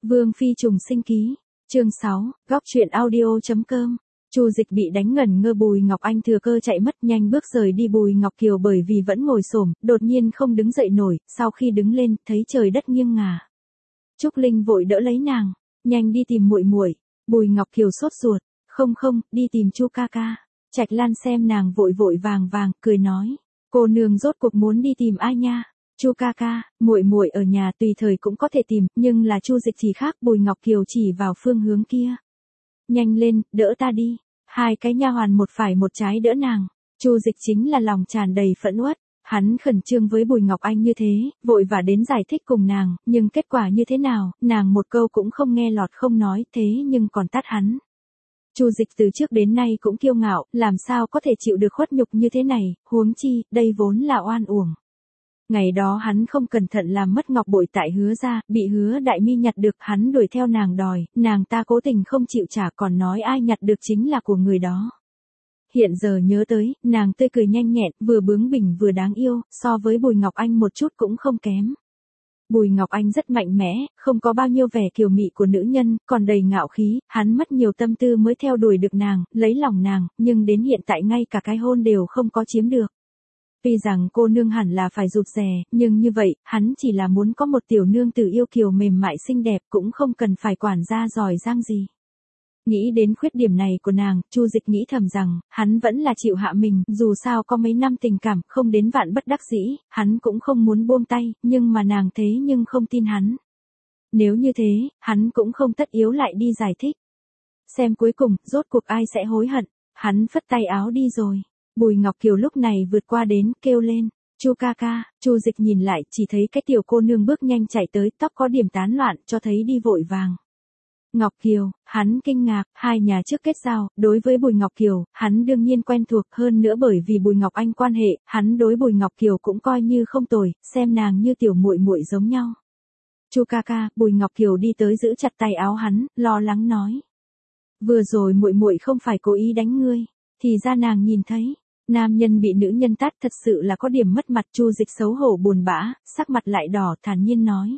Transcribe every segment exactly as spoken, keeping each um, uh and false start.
Vương Phi trùng sinh ký, chương sáu, góc truyện audio.com. Chu Dịch bị đánh ngẩn ngơ, Bùi Ngọc Anh thừa cơ chạy mất, nhanh bước rời đi. Bùi Ngọc Kiều bởi vì vẫn ngồi xổm, đột nhiên không đứng dậy nổi, sau khi đứng lên, thấy trời đất nghiêng ngả. Trúc Linh vội đỡ lấy nàng, nhanh đi tìm muội muội. Bùi Ngọc Kiều sốt ruột, không không, đi tìm Chu ca ca. Trạch Lan xem nàng vội vội vàng vàng, cười nói, cô nương rốt cuộc muốn đi tìm ai nha? Chu ca ca, muội muội ở nhà tùy thời cũng có thể tìm, nhưng là Chu Dịch thì khác. Bùi Ngọc Kiều chỉ vào phương hướng kia. Nhanh lên, đỡ ta đi. Hai cái nha hoàn một phải một trái đỡ nàng. Chu Dịch chính là lòng tràn đầy phẫn uất. Hắn khẩn trương với Bùi Ngọc Anh như thế, vội vã đến giải thích cùng nàng, nhưng kết quả như thế nào, nàng một câu cũng không nghe lọt, không nói, thế nhưng còn tát hắn. Chu Dịch từ trước đến nay cũng kiêu ngạo, làm sao có thể chịu được khuất nhục như thế này, huống chi, đây vốn là oan uổng. Ngày đó hắn không cẩn thận làm mất ngọc bội tại Hứa gia, bị Hứa Đại Mi nhặt được, hắn đuổi theo nàng đòi, nàng ta cố tình không chịu trả, còn nói ai nhặt được chính là của người đó. Hiện giờ nhớ tới, nàng tươi cười nhanh nhẹn, vừa bướng bỉnh vừa đáng yêu, so với Bùi Ngọc Anh một chút cũng không kém. Bùi Ngọc Anh rất mạnh mẽ, không có bao nhiêu vẻ kiều mị của nữ nhân, còn đầy ngạo khí, hắn mất nhiều tâm tư mới theo đuổi được nàng, lấy lòng nàng, nhưng đến hiện tại ngay cả cái hôn đều không có chiếm được. Tuy rằng cô nương hẳn là phải rụt rè, nhưng như vậy, hắn chỉ là muốn có một tiểu nương tử yêu kiều mềm mại xinh đẹp, cũng không cần phải quản gia giỏi giang gì. Nghĩ đến khuyết điểm này của nàng, Chu Dịch nghĩ thầm rằng, hắn vẫn là chịu hạ mình, dù sao có mấy năm tình cảm, không đến vạn bất đắc dĩ, hắn cũng không muốn buông tay, nhưng mà nàng thế nhưng không tin hắn. Nếu như thế, hắn cũng không tất yếu lại đi giải thích. Xem cuối cùng, rốt cuộc ai sẽ hối hận, hắn phất tay áo đi rồi. Bùi Ngọc Kiều lúc này vượt qua đến, kêu lên, Chu ca ca. Chu Dịch nhìn lại, chỉ thấy cái tiểu cô nương bước nhanh chạy tới, tóc có điểm tán loạn, cho thấy đi vội vàng. Ngọc Kiều, hắn kinh ngạc, hai nhà trước kết giao, đối với Bùi Ngọc Kiều, hắn đương nhiên quen thuộc, hơn nữa bởi vì Bùi Ngọc Anh quan hệ, hắn đối Bùi Ngọc Kiều cũng coi như không tồi, xem nàng như tiểu muội muội giống nhau. Chu ca ca. Bùi Ngọc Kiều đi tới giữ chặt tay áo hắn, lo lắng nói, vừa rồi muội muội không phải cố ý đánh ngươi, thì ra nàng nhìn thấy. Nam nhân bị nữ nhân tát thật sự là có điểm mất mặt. Chu Dịch xấu hổ buồn bã, sắc mặt lại đỏ, thản nhiên nói,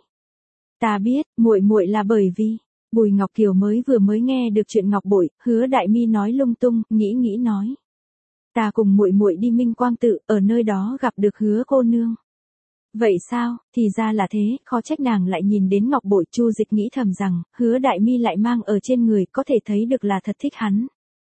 ta biết, muội muội là bởi vì Bùi Ngọc Kiều mới vừa mới nghe được chuyện ngọc bội, Hứa Đại Mi nói lung tung, nghĩ nghĩ nói, ta cùng muội muội đi Minh Quang tự, ở nơi đó gặp được Hứa cô nương. Vậy sao, thì ra là thế, khó trách nàng lại nhìn đến ngọc bội. Chu Dịch nghĩ thầm rằng, Hứa Đại Mi lại mang ở trên người, có thể thấy được là thật thích hắn.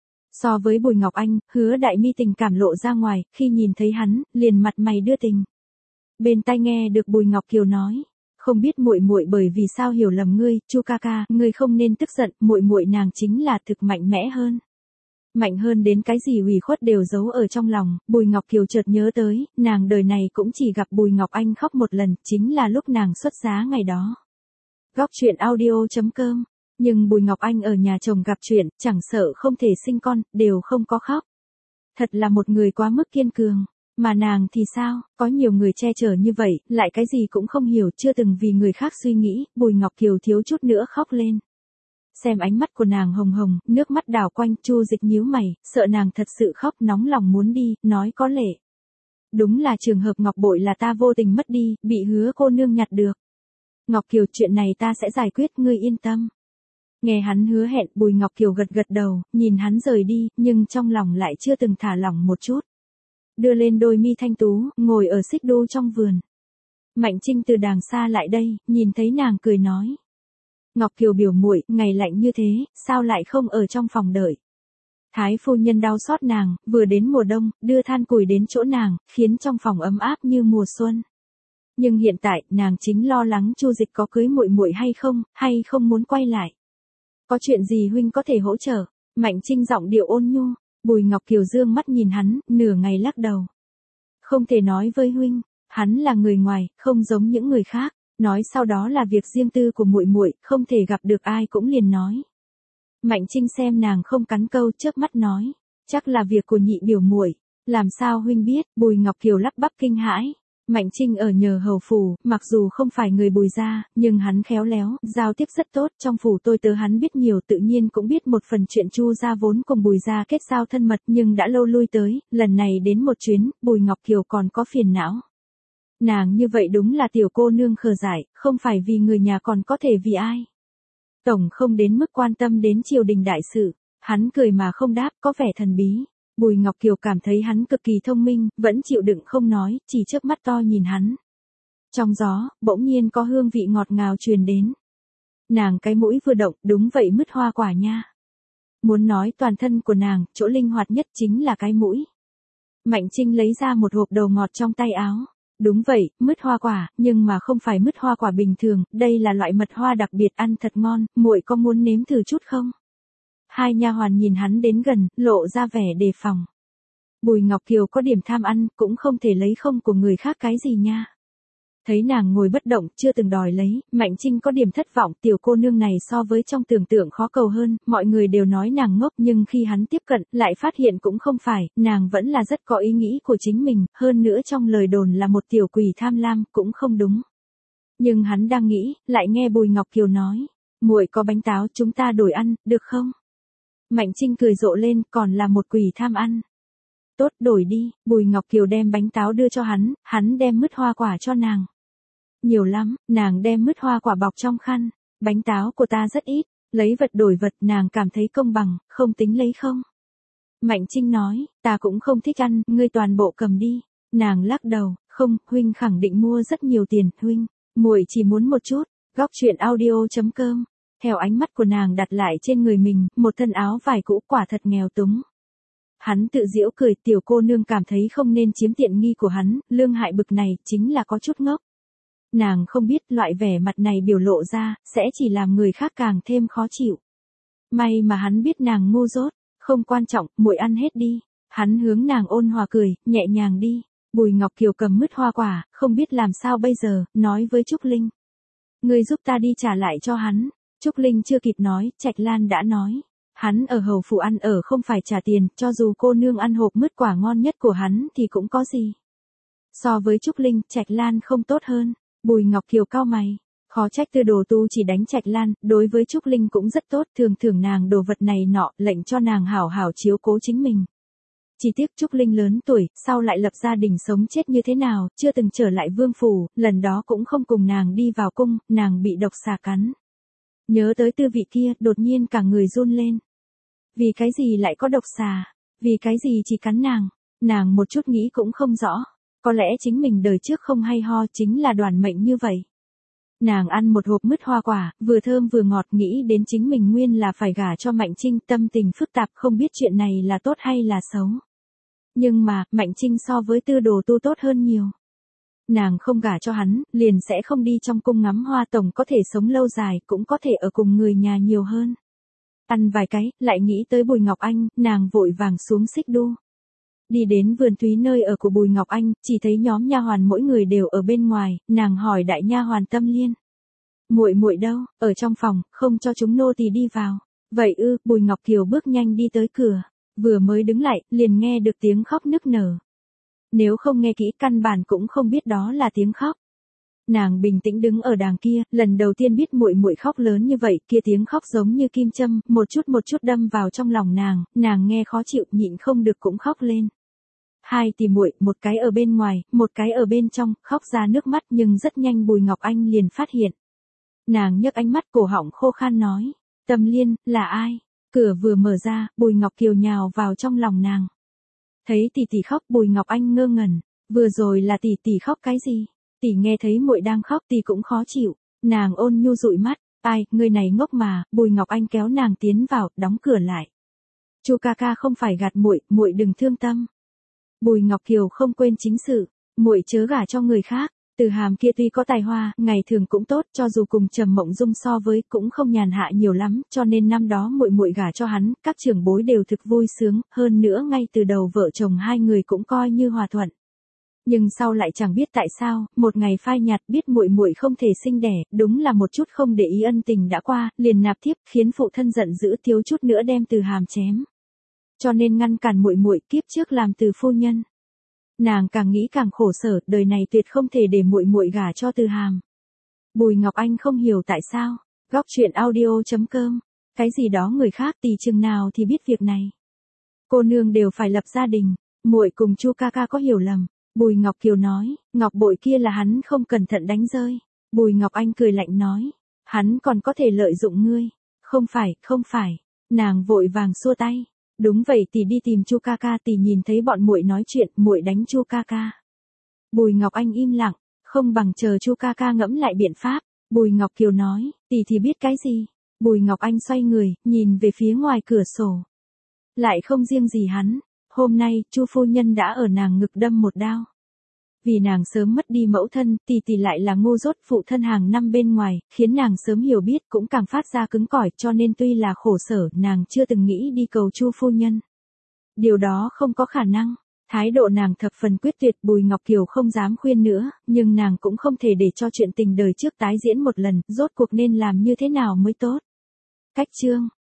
So với Bùi Ngọc Anh, Hứa Đại Mi tình cảm lộ ra ngoài, khi nhìn thấy hắn, liền mặt mày đưa tình. Bên tai nghe được Bùi Ngọc Kiều nói, không biết muội muội bởi vì sao hiểu lầm ngươi, Chu ca ca, ngươi không nên tức giận, muội muội nàng chính là thực mạnh mẽ hơn. Mạnh hơn đến cái gì ủy khuất đều giấu ở trong lòng. Bùi Ngọc Kiều chợt nhớ tới, nàng đời này cũng chỉ gặp Bùi Ngọc Anh khóc một lần, chính là lúc nàng xuất giá ngày đó. Góc truyện audio.com. Nhưng Bùi Ngọc Anh ở nhà chồng gặp chuyện, chẳng sợ không thể sinh con, đều không có khóc. Thật là một người quá mức kiên cường. Mà nàng thì sao, có nhiều người che chở như vậy, lại cái gì cũng không hiểu, chưa từng vì người khác suy nghĩ. Bùi Ngọc Kiều thiếu chút nữa khóc lên. Xem ánh mắt của nàng hồng hồng, nước mắt đảo quanh. Chu Dịch nhíu mày, sợ nàng thật sự khóc, nóng lòng muốn đi, nói có lệ. Đúng là trường hợp ngọc bội là ta vô tình mất đi, bị Hứa cô nương nhặt được. Ngọc Kiều, chuyện này ta sẽ giải quyết, ngươi yên tâm. Nghe hắn hứa hẹn, Bùi Ngọc Kiều gật gật đầu, nhìn hắn rời đi, nhưng trong lòng lại chưa từng thả lỏng một chút. Đưa lên đôi mi thanh tú, ngồi ở xích đu trong vườn. Mạnh Trinh từ đàng xa lại đây, nhìn thấy nàng cười nói, Ngọc Kiều biểu muội, ngày lạnh như thế, sao lại không ở trong phòng đợi? Thái phu nhân đau xót nàng, vừa đến mùa đông, đưa than củi đến chỗ nàng, khiến trong phòng ấm áp như mùa xuân. Nhưng hiện tại, nàng chính lo lắng Chu Dịch có cưới muội muội hay không, hay không muốn quay lại. Có chuyện gì huynh có thể hỗ trợ? Mạnh Trinh giọng điệu ôn nhu. Bùi Ngọc Kiều dương mắt nhìn hắn, nửa ngày lắc đầu. Không thể nói với huynh, hắn là người ngoài, không giống những người khác, nói sau đó là việc riêng tư của muội muội, không thể gặp được ai cũng liền nói. Mạnh Trinh xem nàng không cắn câu, chớp mắt nói, chắc là việc của nhị biểu muội, làm sao huynh biết? Bùi Ngọc Kiều lắp bắp kinh hãi. Mạnh Trinh ở nhờ hầu phủ, mặc dù không phải người Bùi gia, nhưng hắn khéo léo, giao tiếp rất tốt, trong phủ tôi tớ hắn biết nhiều, tự nhiên cũng biết một phần chuyện Chu gia vốn cùng Bùi gia kết giao thân mật, nhưng đã lâu lui tới, lần này đến một chuyến, Bùi Ngọc Kiều còn có phiền não. Nàng như vậy đúng là tiểu cô nương khờ dại, không phải vì người nhà còn có thể vì ai. Tổng không đến mức quan tâm đến triều đình đại sự. Hắn cười mà không đáp, có vẻ thần bí. Bùi Ngọc Kiều cảm thấy hắn cực kỳ thông minh, vẫn chịu đựng không nói, chỉ chớp mắt to nhìn hắn. Trong gió, bỗng nhiên có hương vị ngọt ngào truyền đến. Nàng cái mũi vừa động, đúng vậy mứt hoa quả nha. Muốn nói toàn thân của nàng, chỗ linh hoạt nhất chính là cái mũi. Mạnh Trinh lấy ra một hộp đầu ngọt trong tay áo. Đúng vậy, mứt hoa quả, nhưng mà không phải mứt hoa quả bình thường, đây là loại mật hoa đặc biệt ăn thật ngon, muội có muốn nếm thử chút không? Hai nha hoàn nhìn hắn đến gần, lộ ra vẻ đề phòng. Bùi Ngọc Kiều có điểm tham ăn, cũng không thể lấy không của người khác cái gì nha. Thấy nàng ngồi bất động, chưa từng đòi lấy, Mạnh Trinh có điểm thất vọng, tiểu cô nương này so với trong tưởng tượng khó cầu hơn, mọi người đều nói nàng ngốc nhưng khi hắn tiếp cận, lại phát hiện cũng không phải, nàng vẫn là rất có ý nghĩ của chính mình, hơn nữa trong lời đồn là một tiểu quỷ tham lam, cũng không đúng. Nhưng hắn đang nghĩ, lại nghe Bùi Ngọc Kiều nói, muội có bánh táo chúng ta đổi ăn, được không? Mạnh Trinh cười rộ lên, còn là một quỷ tham ăn. Tốt, đổi đi, Bùi Ngọc Kiều đem bánh táo đưa cho hắn, hắn đem mứt hoa quả cho nàng. Nhiều lắm, nàng đem mứt hoa quả bọc trong khăn, bánh táo của ta rất ít, lấy vật đổi vật nàng cảm thấy công bằng, không tính lấy không. Mạnh Trinh nói, ta cũng không thích ăn, ngươi toàn bộ cầm đi. Nàng lắc đầu, không, huynh khẳng định mua rất nhiều tiền, huynh, muội chỉ muốn một chút. Góc truyện audio chấm com. Theo ánh mắt của nàng đặt lại trên người mình, một thân áo vải cũ quả thật nghèo túng. Hắn tự giễu cười, tiểu cô nương cảm thấy không nên chiếm tiện nghi của hắn, lương hại bực này, chính là có chút ngốc. Nàng không biết loại vẻ mặt này biểu lộ ra, sẽ chỉ làm người khác càng thêm khó chịu. May mà hắn biết nàng ngu dốt, không quan trọng, muội ăn hết đi. Hắn hướng nàng ôn hòa cười, nhẹ nhàng đi. Bùi Ngọc Kiều cầm mứt hoa quả, không biết làm sao bây giờ, nói với Trúc Linh. Ngươi giúp ta đi trả lại cho hắn. Trúc Linh chưa kịp nói, Trạch Lan đã nói. Hắn ở hầu phủ ăn ở không phải trả tiền, cho dù cô nương ăn hộp mứt quả ngon nhất của hắn thì cũng có gì. So với Trúc Linh, Trạch Lan không tốt hơn. Bùi Ngọc Kiều cau mày. Khó trách Tư Đồ Tu chỉ đánh Trạch Lan, đối với Trúc Linh cũng rất tốt, thường thưởng nàng đồ vật này nọ, lệnh cho nàng hảo hảo chiếu cố chính mình. Chỉ tiếc Trúc Linh lớn tuổi, sau lại lập gia đình sống chết như thế nào, chưa từng trở lại vương phủ, lần đó cũng không cùng nàng đi vào cung, nàng bị độc xà cắn. Nhớ tới tư vị kia, đột nhiên cả người run lên. Vì cái gì lại có độc xà? Vì cái gì chỉ cắn nàng? Nàng một chút nghĩ cũng không rõ. Có lẽ chính mình đời trước không hay ho chính là đoàn mệnh như vậy. Nàng ăn một hộp mứt hoa quả, vừa thơm vừa ngọt, nghĩ đến chính mình nguyên là phải gả cho Mạnh Trinh, tâm tình phức tạp không biết chuyện này là tốt hay là xấu. Nhưng mà, Mạnh Trinh so với Tư Đồ Tu tốt hơn nhiều. Nàng không gả cho hắn, liền sẽ không đi trong cung ngắm hoa, tổng có thể sống lâu dài, cũng có thể ở cùng người nhà nhiều hơn. Ăn vài cái, lại nghĩ tới Bùi Ngọc Anh, nàng vội vàng xuống xích đu. Đi đến vườn thúy nơi ở của Bùi Ngọc Anh, chỉ thấy nhóm nha hoàn mỗi người đều ở bên ngoài, nàng hỏi đại nha hoàn Tâm Liên. Muội muội đâu, ở trong phòng, không cho chúng nô tỳ đi vào. Vậy ư, Bùi Ngọc Kiều bước nhanh đi tới cửa, vừa mới đứng lại, liền nghe được tiếng khóc nức nở. Nếu không nghe kỹ căn bản cũng không biết đó là tiếng khóc. Nàng bình tĩnh đứng ở đàng kia, lần đầu tiên biết muội muội khóc lớn như vậy, kia tiếng khóc giống như kim châm, một chút một chút đâm vào trong lòng nàng, nàng nghe khó chịu, nhịn không được cũng khóc lên. Hai tỷ muội, một cái ở bên ngoài, một cái ở bên trong, khóc ra nước mắt nhưng rất nhanh Bùi Ngọc Anh liền phát hiện. Nàng nhấc ánh mắt cổ họng khô khan nói, Tâm Liên, là ai? Cửa vừa mở ra, Bùi Ngọc Kiều nhào vào trong lòng nàng. Thấy tỷ tỷ khóc, Bùi Ngọc Anh ngơ ngẩn, vừa rồi là tỷ tỷ khóc cái gì? Tỷ nghe thấy muội đang khóc tỷ cũng khó chịu, nàng ôn nhu dụi mắt, ai, người này ngốc mà, Bùi Ngọc Anh kéo nàng tiến vào, đóng cửa lại. Chu ca ca không phải gạt muội, muội đừng thương tâm. Bùi Ngọc Kiều không quên chính sự, muội chớ gả cho người khác. Từ Hàm kia tuy có tài hoa, ngày thường cũng tốt, cho dù cùng Trầm Mộng Dung so với cũng không nhàn hạ nhiều lắm, cho nên năm đó muội muội gả cho hắn, các trưởng bối đều thực vui sướng, hơn nữa ngay từ đầu vợ chồng hai người cũng coi như hòa thuận. Nhưng sau lại chẳng biết tại sao, một ngày phai nhạt biết muội muội không thể sinh đẻ, đúng là một chút không để ý ân tình đã qua, liền nạp thiếp, khiến phụ thân giận dữ thiếu chút nữa đem Từ Hàm chém. Cho nên ngăn cản muội muội kiếp trước làm Từ phu nhân. Nàng càng nghĩ càng khổ sở, đời này tuyệt không thể để muội muội gả cho Từ Hàm. Bùi Ngọc Anh không hiểu tại sao. Góc truyện audio chấm com. Cái gì đó người khác tì chừng nào thì biết việc này. Cô nương đều phải lập gia đình, muội cùng Chu ca ca có hiểu lầm. Bùi Ngọc Kiều nói, ngọc bội kia là hắn không cẩn thận đánh rơi. Bùi Ngọc Anh cười lạnh nói, Hắn còn có thể lợi dụng ngươi. Không phải, không phải. Nàng vội vàng xua tay. Đúng vậy, tỷ đi tìm Chu ca ca, tỷ nhìn thấy bọn muội nói chuyện, muội đánh Chu ca ca. Bùi Ngọc Anh im lặng, không bằng chờ Chu ca ca ngẫm lại biện pháp. Bùi Ngọc Kiều nói, tỷ thì biết cái gì? Bùi Ngọc Anh xoay người, nhìn về phía ngoài cửa sổ. Lại không riêng gì hắn, hôm nay, Chu phu nhân đã ở nàng ngực đâm một đao. Vì nàng sớm mất đi mẫu thân, tỷ tỷ lại là ngu dốt phụ thân hàng năm bên ngoài, khiến nàng sớm hiểu biết cũng càng phát ra cứng cỏi, cho nên tuy là khổ sở, nàng chưa từng nghĩ đi cầu Chu phu nhân. Điều đó không có khả năng. Thái độ nàng thập phần quyết tuyệt, Bùi Ngọc Kiều không dám khuyên nữa, nhưng nàng cũng không thể để cho chuyện tình đời trước tái diễn một lần, rốt cuộc nên làm như thế nào mới tốt. Cách chương